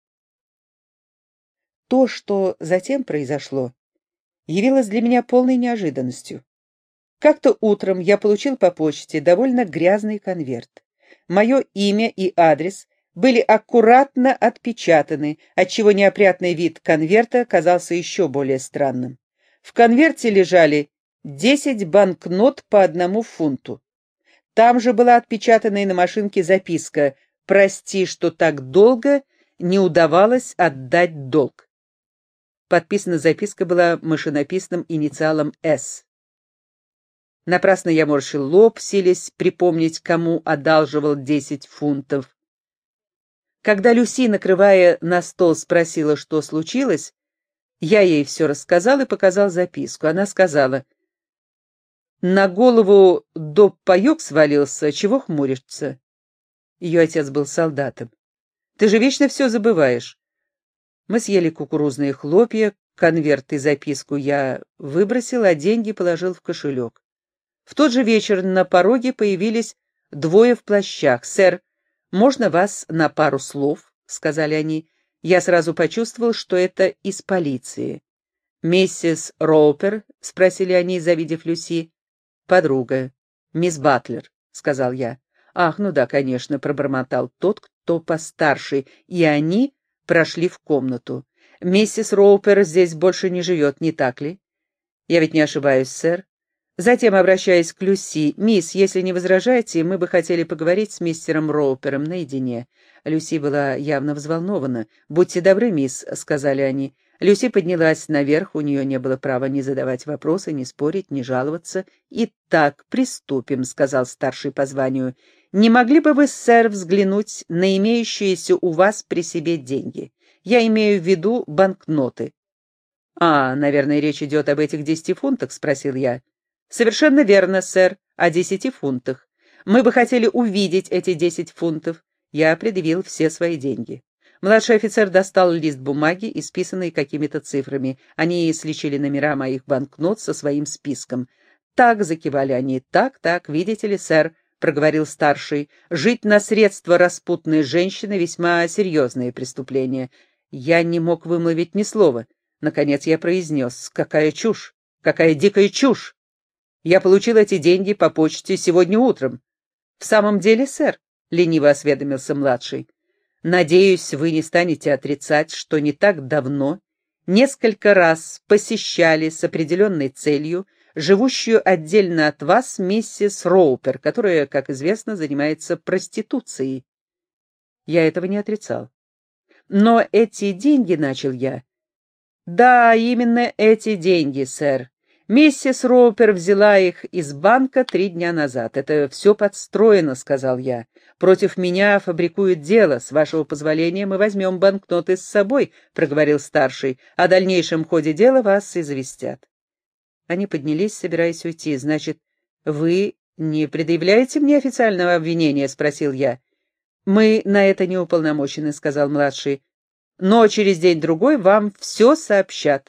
То, что затем произошло, явилось для меня полной неожиданностью. Как-то утром я получил по почте довольно грязный конверт. Мое имя и адрес были аккуратно отпечатаны, отчего неопрятный вид конверта казался еще более странным. В конверте лежали 10 банкнот по 1 фунту. Там же была отпечатана и на машинке записка «Прости, что так долго не удавалось отдать долг». Подписана записка была машинописным инициалом «С». Напрасно я морщил лоб, силясь припомнить, кому одалживал 10 фунтов. Когда Люси, накрывая на стол, спросила, что случилось, я ей все рассказал и показал записку. Она сказала: «На голову доб паёк свалился, чего хмуришься?» Ее отец был солдатом. «Ты же вечно все забываешь». Мы съели кукурузные хлопья, конверт и записку я выбросил, а деньги положил в кошелек. В тот же вечер на пороге появились 2 в плащах. «Сэр, можно вас на пару слов?» — сказали они. Я сразу почувствовал, что это из полиции. «Миссис Роупер?» — спросили они, завидев Люси. «Подруга. Мисс Батлер», — сказал я. «Ах, ну да, конечно», — пробормотал тот, кто постарше, и они прошли в комнату. «Миссис Роупер здесь больше не живет, не так ли?» «Я ведь не ошибаюсь, сэр». Затем, обращаясь к Люси: «Мисс, если не возражаете, мы бы хотели поговорить с мистером Роупером наедине». Люси была явно взволнована. «Будьте добры, мисс», — сказали они. Люси поднялась наверх, у нее не было права ни задавать вопросы, ни спорить, ни жаловаться. «Итак, приступим», — сказал старший по званию. «Не могли бы вы, сэр, взглянуть на имеющиеся у вас при себе деньги? Я имею в виду банкноты». «А, наверное, речь идет об этих 10 фунтах?» — спросил я. «Совершенно верно, сэр, о 10 фунтах. Мы бы хотели увидеть эти 10 фунтов». Я предъявил все свои деньги. Младший офицер достал лист бумаги, исписанный какими-то цифрами. Они сличили номера моих банкнот со своим списком. «Так», — закивали они, — «так, видите ли, сэр», — проговорил старший, — «жить на средства распутной женщины — весьма серьезное преступление». Я не мог вымолвить ни слова. Наконец я произнес: «Какая чушь! Какая дикая чушь! Я получил эти деньги по почте сегодня утром». «В самом деле, сэр?» — лениво осведомился младший. «Надеюсь, вы не станете отрицать, что не так давно несколько раз посещали с определенной целью живущую отдельно от вас миссис Роупер, которая, как известно, занимается проституцией». Я этого не отрицал. «Но эти деньги», — начал я. «Да, именно эти деньги, сэр. Миссис Роупер взяла их из банка 3 дня назад. Это все подстроено», — сказал я. «Против меня фабрикуют дело. С вашего позволения мы возьмем банкноты с собой», — проговорил старший. «О дальнейшем ходе дела вас известят». Они поднялись, собираясь уйти. «Значит, вы не предъявляете мне официального обвинения?» — спросил я. «Мы на это не уполномочены», — сказал младший. «Но через день-другой вам все сообщат».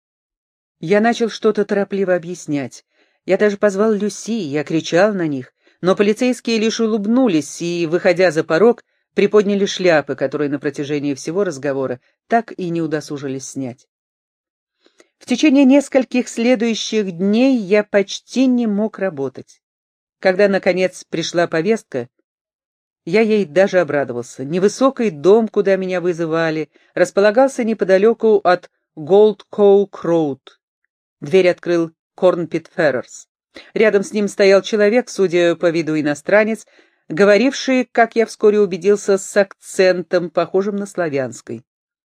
Я начал что-то торопливо объяснять. Я даже позвал Люси, я кричал на них, но полицейские лишь улыбнулись и, выходя за порог, приподняли шляпы, которые на протяжении всего разговора так и не удосужились снять. В течение нескольких следующих дней я почти не мог работать. Когда, наконец, пришла повестка, я ей даже обрадовался. Невысокий дом, куда меня вызывали, располагался неподалеку от Голд-Коук-Роуд. Дверь открыл Корнпит Феррерс. Рядом с ним стоял человек, судя по виду иностранец, говоривший, как я вскоре убедился, с акцентом, похожим на славянский.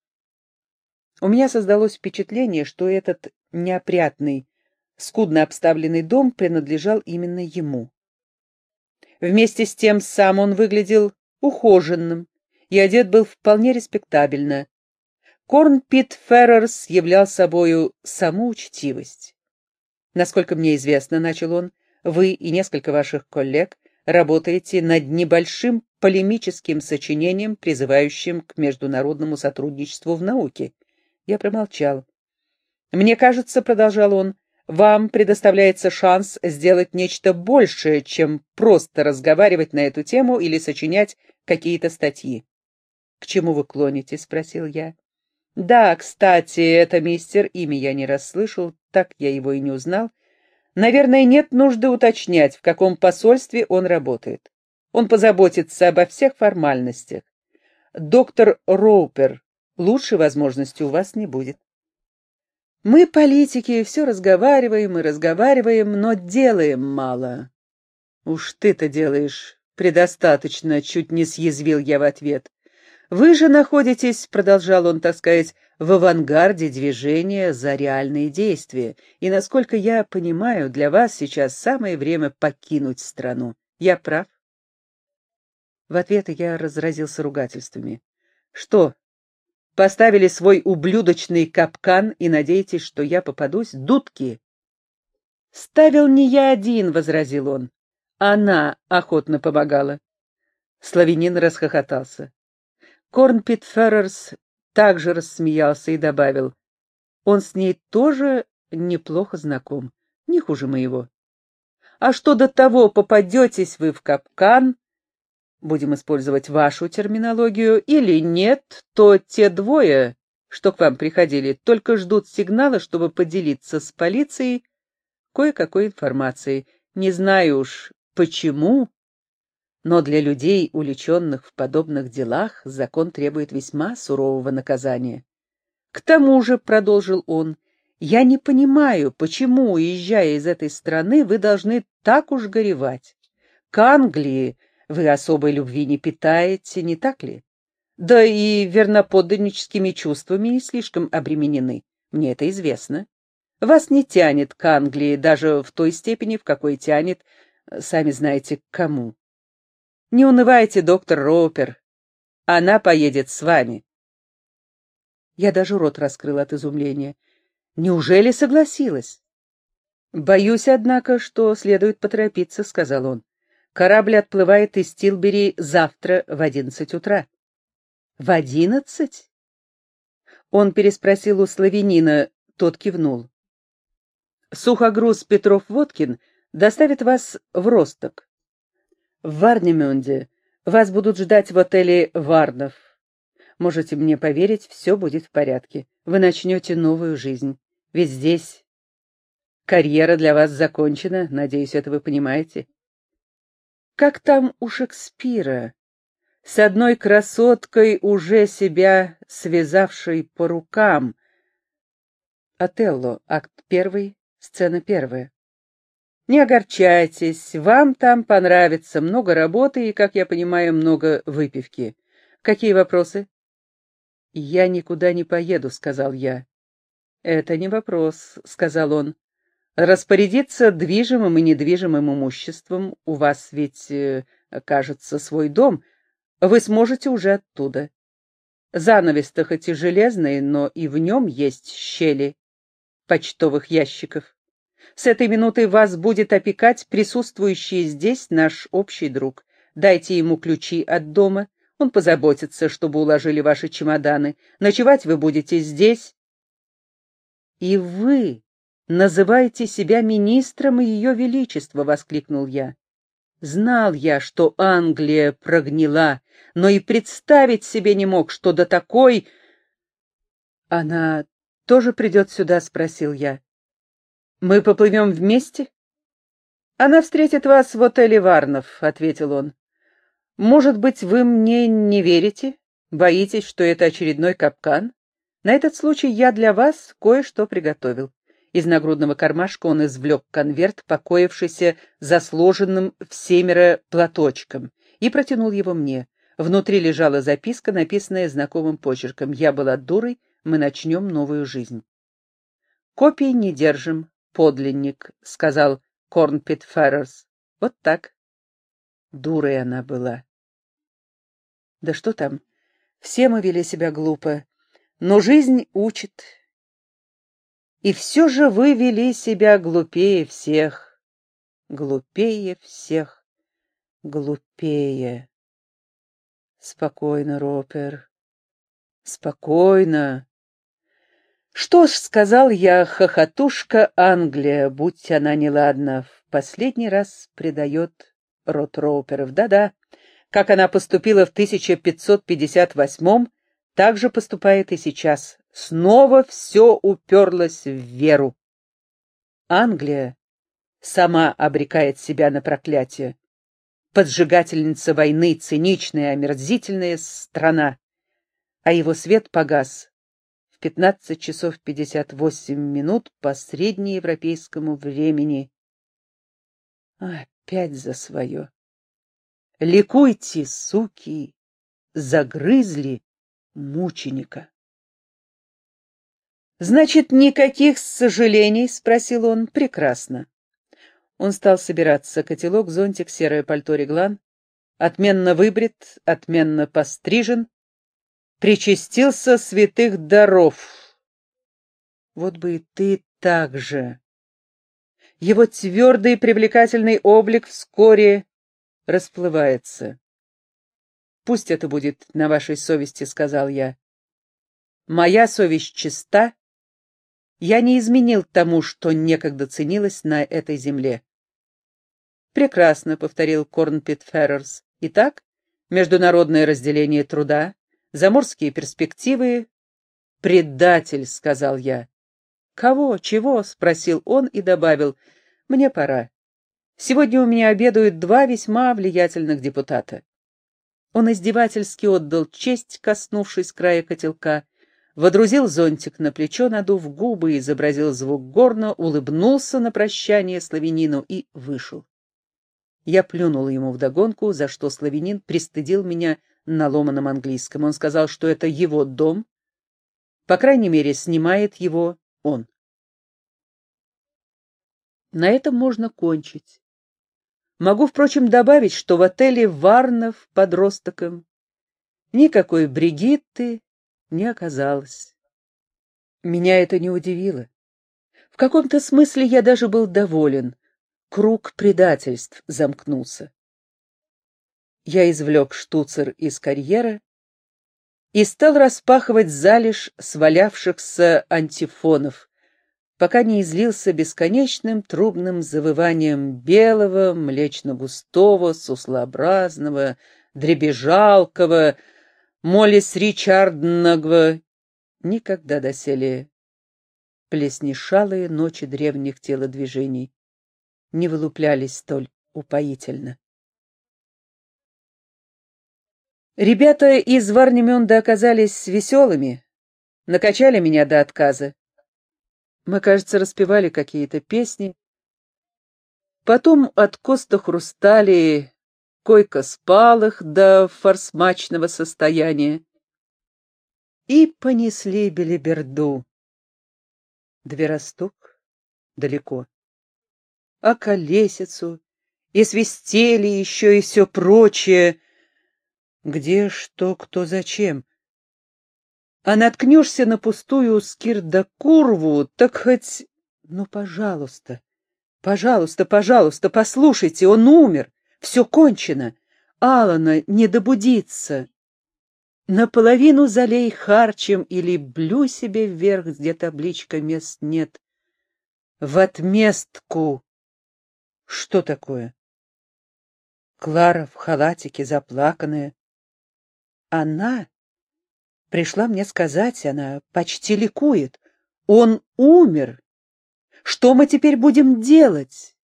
У меня создалось впечатление, что этот неопрятный, скудно обставленный дом принадлежал именно ему. Вместе с тем сам он выглядел ухоженным и одет был вполне респектабельно. Корнпит Феррерс являл собою саму учтивость. «Насколько мне известно, — начал он, — вы и несколько ваших коллег работаете над небольшим полемическим сочинением, призывающим к международному сотрудничеству в науке». Я промолчал. «Мне кажется, — продолжал он, — Вам предоставляется шанс сделать нечто большее, чем просто разговаривать на эту тему или сочинять какие-то статьи. «К чему вы клоните?» — спросил я. «Да, кстати, это мистер, имя я не расслышал, так я его и не узнал. Наверное, нет нужды уточнять, в каком посольстве он работает. Он позаботится обо всех формальностях. Доктор Роупер, лучшей возможности у вас не будет». Мы, политики, все разговариваем и разговариваем, но делаем мало. «Уж ты-то делаешь предостаточно», — чуть не съязвил я в ответ. «Вы же находитесь, — продолжал он, так сказать, — в авангарде движения за реальные действия, и, насколько я понимаю, для вас сейчас самое время покинуть страну. Я прав?» В ответ я разразился ругательствами. «Что, поставили свой ублюдочный капкан и надеетесь, что я попадусь? Дудки!» «Ставил не я один», — возразил он. «Она охотно помогала». Славянин расхохотался. Корнпит Феррерс также рассмеялся и добавил: «Он с ней тоже неплохо знаком, не хуже моего. А что до того, попадетесь вы в капкан, будем использовать вашу терминологию, или нет, то те двое, что к вам приходили, только ждут сигнала, чтобы поделиться с полицией кое-какой информацией. Не знаю уж, почему, но для людей, увлеченных в подобных делах, закон требует весьма сурового наказания. К тому же, — продолжил он, — я не понимаю, почему, уезжая из этой страны, вы должны так уж горевать. К Англии вы особой любви не питаете, не так ли? Да и верноподданническими чувствами не слишком обременены. Мне это известно. Вас не тянет к Англии даже в той степени, в какой тянет, сами знаете, к кому. Не унывайте, доктор Роупер. Она поедет с вами». Я даже рот раскрыл от изумления. Неужели согласилась? «Боюсь, однако, что следует поторопиться», — сказал он. «Корабль отплывает из Тилбери завтра в 11 утра». «В 11?» Он переспросил у славянина, тот кивнул. «Сухогруз Петров-Водкин доставит вас в Росток. В Варнемюнде вас будут ждать в отеле «Варнов». Можете мне поверить, все будет в порядке. Вы начнете новую жизнь. Ведь здесь карьера для вас закончена, надеюсь, это вы понимаете. Как там у Шекспира? С одной красоткой, уже себя связавшей по рукам. Отелло, акт 1, сцена 1. Не огорчайтесь, вам там понравится, много работы и, как я понимаю, много выпивки. Какие вопросы? «Я никуда не поеду», — сказал я. «Это не вопрос», — сказал он. «Распорядиться движимым и недвижимым имуществом, у вас ведь, кажется, свой дом, вы сможете уже оттуда. Занавес-то хоть и железный, но и в нем есть щели почтовых ящиков. С этой минуты вас будет опекать присутствующий здесь наш общий друг. Дайте ему ключи от дома, он позаботится, чтобы уложили ваши чемоданы. Ночевать вы будете здесь». «И вы называете себя министром Ее Величества!» — воскликнул я. «Знал я, что Англия прогнила, но и представить себе не мог, что до такой...» «Она тоже придет сюда?» — спросил я. «Мы поплывем вместе?» «Она встретит вас в отеле «Варнов», — ответил он. «Может быть, вы мне не верите? Боитесь, что это очередной капкан? На этот случай я для вас кое-что приготовил». Из нагрудного кармашка он извлек конверт, покоившийся за сложенным в семеро платочком, и протянул его мне. Внутри лежала записка, написанная знакомым почерком. «Я была дурой, мы начнем новую жизнь». «Копий не держим, подлинник», — сказал Корнпит Феррерс. «Вот так». Дурой она была. Да что там, все мы вели себя глупо, но жизнь учит. И все же вы вели себя глупее всех, глупее всех, глупее. Спокойно, Ропер, спокойно. Что ж, сказал я, хохотушка Англия, будь она неладна, в последний раз предает род Роуперов. Да-да, как она поступила в 1558-м, так же поступает и сейчас. Снова все уперлось в веру. Англия сама обрекает себя на проклятие. Поджигательница войны, циничная, омерзительная страна. А его свет погас в 15 часов 58 минут по среднеевропейскому времени. Опять за свое. Ликуйте, суки, загрызли мученика. «Значит, никаких сожалений?» — спросил он. «Прекрасно». Он стал собираться. Котелок, зонтик, серое пальто, реглан. Отменно выбрит, отменно пострижен. Причастился святых даров. Вот бы и ты так же. Его твердый привлекательный облик вскоре расплывается. «Пусть это будет на вашей совести», — сказал я. «Моя совесть чиста. Я не изменил тому, что некогда ценилось на этой земле». «Прекрасно», — повторил Корнпит Феррерс. «Итак, международное разделение труда, заморские перспективы...» «Предатель», — сказал я. «Кого? Чего?» — спросил он и добавил. «Мне пора. Сегодня у меня обедают два весьма влиятельных депутата». Он издевательски отдал честь, коснувшись края котелка, водрузил зонтик на плечо, надув губы, изобразил звук горна, улыбнулся на прощание славянину и вышел. Я плюнул ему вдогонку, за что славянин пристыдил меня на ломаном английском. Он сказал, что это его дом, по крайней мере, снимает его он. На этом можно кончить. Могу, впрочем, добавить, что в отеле Варнов под Ростоком никакой Бригитты не оказалось. Меня это не удивило. В каком-то смысле я даже был доволен. Круг предательств замкнулся. Я извлек штуцер из карьера и стал распахивать залежь свалявшихся антифонов, пока не излился бесконечным трубным завыванием белого, млечно-густого, суслообразного, дребезжалкого, молис ричардного, никогда доселе плеснешалые ночи древних телодвижений не вылуплялись столь упоительно. Ребята из Варнемюнда оказались веселыми, накачали меня до отказа. Мы, кажется, распевали какие-то песни. Потом от Коста хрустали, койка спал их до форсмачного состояния. И понесли белиберду. Дверостук далеко. А колесицу, и свистели еще, и все прочее. Где, что, кто, зачем? А наткнешься на пустую скирдокурву, так хоть... Ну, пожалуйста, пожалуйста, пожалуйста, послушайте, он умер, все кончено. Алана не добудится. Наполовину залей харчем или блюй себе вверх, где табличка мест нет. В отместку. Что такое? Клара в халатике, заплаканная. Она пришла мне сказать, она почти ликует. Он умер. Что мы теперь будем делать?